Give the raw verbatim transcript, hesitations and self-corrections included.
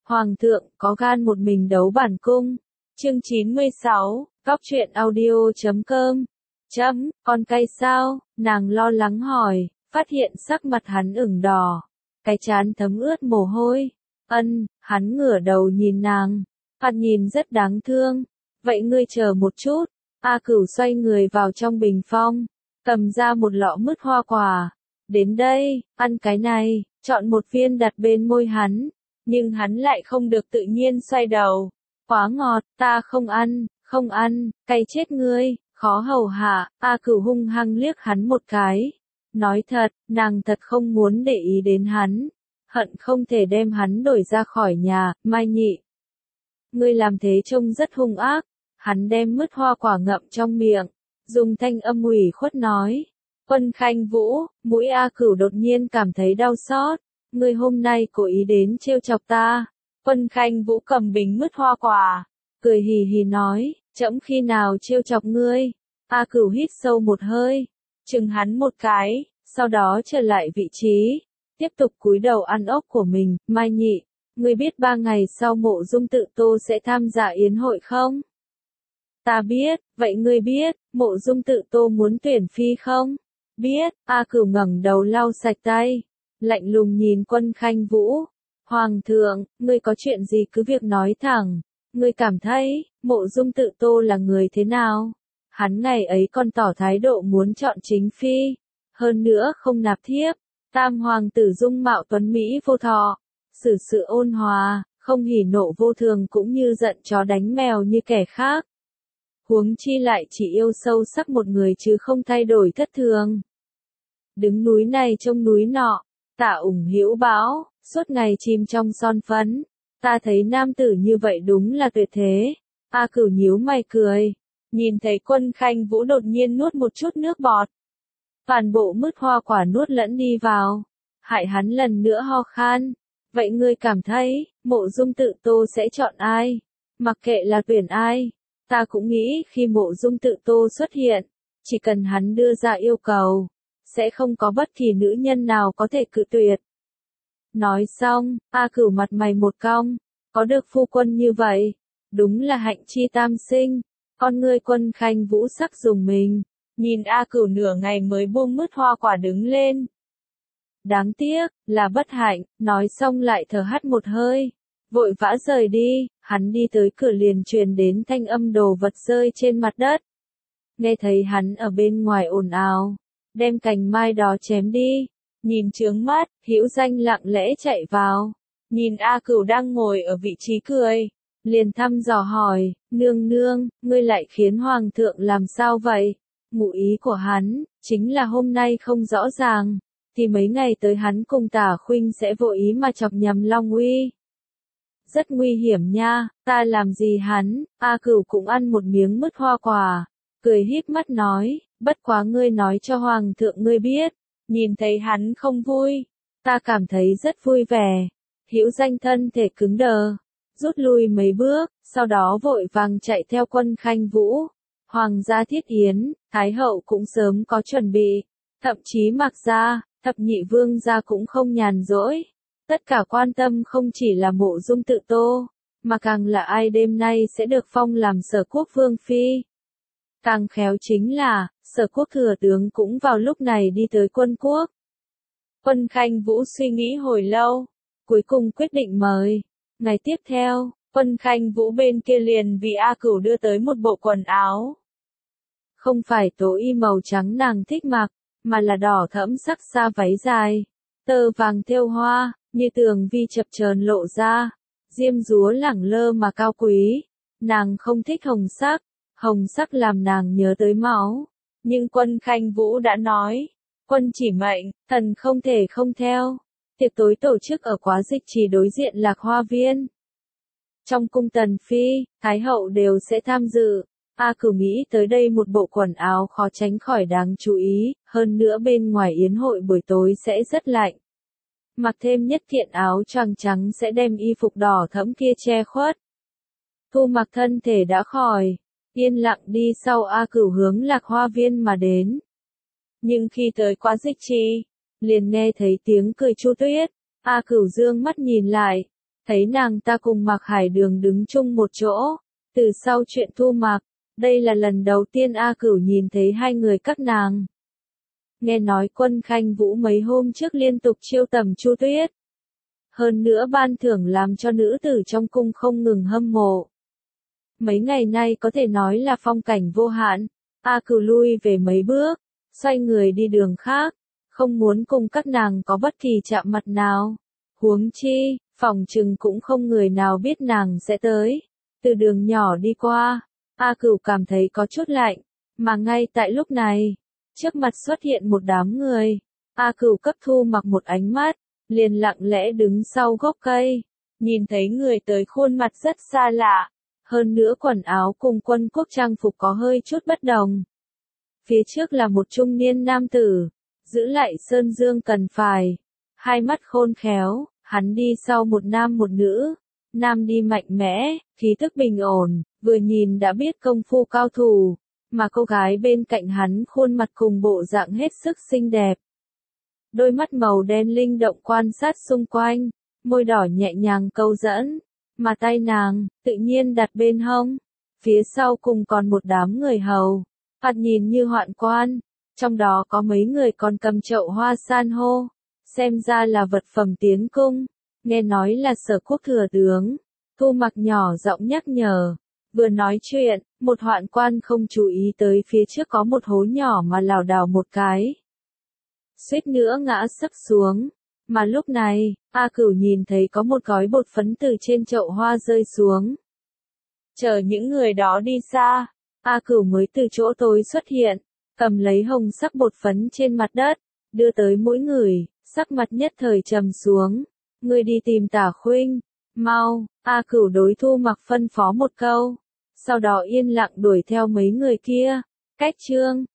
Hoàng thượng có gan một mình đấu bản cung. Chương chín mươi sáu, Góc truyện audio chấm com. Chấm, con cay sao? Nàng lo lắng hỏi, phát hiện sắc mặt hắn ửng đỏ, cái trán thấm ướt mồ hôi. Ân, hắn ngửa đầu nhìn nàng, mặt nhìn rất đáng thương. Vậy ngươi chờ một chút. A Cửu xoay người vào trong bình phong, cầm ra một lọ mứt hoa quả. Đến đây, ăn cái này, chọn một viên đặt bên môi hắn. Nhưng hắn lại không được tự nhiên xoay đầu. Quá ngọt, ta không ăn, không ăn, cay chết ngươi, khó hầu hạ. A Cửu hung hăng liếc hắn một cái. Nói thật, nàng thật không muốn để ý đến hắn. Hận không thể đem hắn đuổi ra khỏi nhà. Mai Nhị, ngươi làm thế trông rất hung ác. Hắn đem mứt hoa quả ngậm trong miệng, dùng thanh âm ủy khuất nói. Quân Khanh Vũ, mũi A Cửu đột nhiên cảm thấy đau xót. Ngươi hôm nay cố ý đến trêu chọc ta. Quân Khanh Vũ cầm bình mứt hoa quả, cười hì hì nói, trẫm khi nào trêu chọc ngươi. A Cửu hít sâu một hơi, chừng hắn một cái, sau đó trở lại vị trí, tiếp tục cúi đầu ăn ốc của mình. Mai Nhị, ngươi biết ba ngày sau Mộ Dung Tự Tô sẽ tham gia yến hội không? Ta biết, vậy ngươi biết, Mộ Dung Tự Tô muốn tuyển phi không? Biết. A Cửu ngẩng đầu lau sạch tay, lạnh lùng nhìn Quân Khanh Vũ. Hoàng thượng, ngươi có chuyện gì cứ việc nói thẳng. Ngươi cảm thấy, Mộ Dung Tự Tô là người thế nào? Hắn ngày ấy còn tỏ thái độ muốn chọn chính phi. Hơn nữa không nạp thiếp. Tam hoàng tử dung mạo tuấn Mỹ vô thọ. Xử sự ôn hòa, không hỉ nộ vô thường cũng như giận chó đánh mèo như kẻ khác. Huống chi lại chỉ yêu sâu sắc một người chứ không thay đổi thất thường. Đứng núi này trông núi nọ. Tạ ủng hữu bão, suốt ngày chìm trong son phấn. Ta thấy nam tử như vậy đúng là tuyệt thế. A Cửu nhíu mày cười. Nhìn thấy Quân Khanh Vũ đột nhiên nuốt một chút nước bọt. Toàn bộ mứt hoa quả nuốt lẫn đi vào. Hại hắn lần nữa ho khan. Vậy ngươi cảm thấy, Mộ Dung Tự Tô sẽ chọn ai? Mặc kệ là tuyển ai. Ta cũng nghĩ khi Mộ Dung Tự Tô xuất hiện, chỉ cần hắn đưa ra yêu cầu, sẽ không có bất kỳ nữ nhân nào có thể cự tuyệt. Nói xong, A Cửu mặt mày một cong, có được phu quân như vậy, đúng là hạnh chi tam sinh. Con ngươi Quân Khanh Vũ sắc dùng mình, nhìn A Cửu nửa ngày mới buông mứt hoa quả đứng lên. Đáng tiếc, là bất hạnh, nói xong lại thở hắt một hơi, vội vã rời đi. Hắn đi tới cửa liền truyền đến thanh âm đồ vật rơi trên mặt đất. Nghe thấy hắn ở bên ngoài ồn ào, đem cành mai đó chém đi. Nhìn chướng mắt, Hữu Danh lặng lẽ chạy vào, nhìn A Cửu đang ngồi ở vị trí cười, liền thăm dò hỏi, nương nương, ngươi lại khiến hoàng thượng làm sao vậy? Ngụ ý của hắn, chính là hôm nay không rõ ràng, thì mấy ngày tới hắn cùng Tả Khuynh sẽ vô ý mà chọc nhầm Long Uy. Rất nguy hiểm nha, ta làm gì hắn? A Cửu cũng ăn một miếng mứt hoa quả, cười híp mắt nói, bất quá ngươi nói cho hoàng thượng ngươi biết, nhìn thấy hắn không vui, ta cảm thấy rất vui vẻ. Hữu Danh thân thể cứng đờ, rút lui mấy bước, sau đó vội vàng chạy theo Quân Khanh Vũ. Hoàng gia thiết yến, Thái hậu cũng sớm có chuẩn bị, thậm chí Mạc gia, Thập Nhị Vương gia cũng không nhàn rỗi. Tất cả quan tâm không chỉ là Mộ Dung Tự Tô, mà càng là ai đêm nay sẽ được phong làm Sở Quốc Vương phi. Càng khéo chính là, Sở Quốc thừa tướng cũng vào lúc này đi tới quân quốc. Quân Khanh Vũ suy nghĩ hồi lâu, cuối cùng quyết định mời. Ngày tiếp theo, Quân Khanh Vũ bên kia liền vì A Cửu đưa tới một bộ quần áo. Không phải tố y màu trắng nàng thích mặc, mà là đỏ thẫm sắc xa váy dài, tơ vàng thêu hoa, như tường vi chập chờn lộ ra, diêm dúa lẳng lơ mà cao quý. Nàng không thích hồng sắc, hồng sắc làm nàng nhớ tới máu. Nhưng Quân Khanh Vũ đã nói, quân chỉ mệnh, thần không thể không theo. Tiệc tối tổ chức ở Quá Dịch Trì đối diện Lạc Hoa Viên. Trong cung tần phi, thái hậu đều sẽ tham dự. A Cửu nghĩ tới đây một bộ quần áo khó tránh khỏi đáng chú ý, hơn nữa bên ngoài yến hội buổi tối sẽ rất lạnh. Mặc thêm nhất kiện áo choàng trắng sẽ đem y phục đỏ thẫm kia che khuất. Thu Mặc thân thể đã khỏi, yên lặng đi sau A Cửu hướng Lạc Hoa Viên mà đến. Nhưng khi tới Quá Dịch Trì, liền nghe thấy tiếng cười Chu Tuyết. A Cửu dương mắt nhìn lại, Thấy nàng ta cùng Mạc Hải Đường đứng chung một chỗ, từ sau chuyện Thu Mạc, đây là lần đầu tiên A Cửu nhìn thấy hai người các nàng. Nghe nói Quân Khanh Vũ mấy hôm trước liên tục chiêu tầm Chu Tuyết. Hơn nữa ban thưởng làm cho nữ tử trong cung không ngừng hâm mộ. Mấy ngày nay có thể nói là phong cảnh vô hạn, A Cửu lui về mấy bước, xoay người đi đường khác, không muốn cùng các nàng có bất kỳ chạm mặt nào. Huống chi, phòng chừng cũng không người nào biết nàng sẽ tới. Từ đường nhỏ đi qua, A Cửu cảm thấy có chút lạnh, mà ngay tại lúc này, trước mặt xuất hiện một đám người. A Cửu cấp Thu Mặc một ánh mắt, liền lặng lẽ đứng sau gốc cây, nhìn thấy người tới khuôn mặt rất xa lạ, hơn nữa quần áo cùng quân quốc trang phục có hơi chút bất đồng. Phía trước là một trung niên nam tử, giữ lại sơn dương cần phải, hai mắt khôn khéo, hắn đi sau một nam một nữ, nam đi mạnh mẽ, khí tức bình ổn, vừa nhìn đã biết công phu cao thủ, mà cô gái bên cạnh hắn khuôn mặt cùng bộ dạng hết sức xinh đẹp. Đôi mắt màu đen linh động quan sát xung quanh, môi đỏ nhẹ nhàng câu dẫn, mà tay nàng, tự nhiên đặt bên hông. Phía sau cùng còn một đám người hầu, thoạt nhìn như hoạn quan, trong đó có mấy người còn cầm chậu hoa san hô, xem ra là vật phẩm tiến cung, nghe nói là Sở Quốc thừa tướng. Thu Mặc nhỏ giọng nhắc nhở, vừa nói chuyện, một hoạn quan không chú ý tới phía trước có một hố nhỏ mà lảo đảo một cái, suýt nữa ngã sấp xuống. Mà lúc này, A Cửu nhìn thấy có một gói bột phấn từ trên chậu hoa rơi xuống. Chờ những người đó đi xa, A Cửu mới từ chỗ tối xuất hiện, cầm lấy hồng sắc bột phấn trên mặt đất, đưa tới mỗi người, sắc mặt nhất thời trầm xuống. Người đi tìm Tả Khuynh, mau. A Cửu đối Thu Mặc phân phó một câu, sau đó yên lặng đuổi theo mấy người kia. Cách chương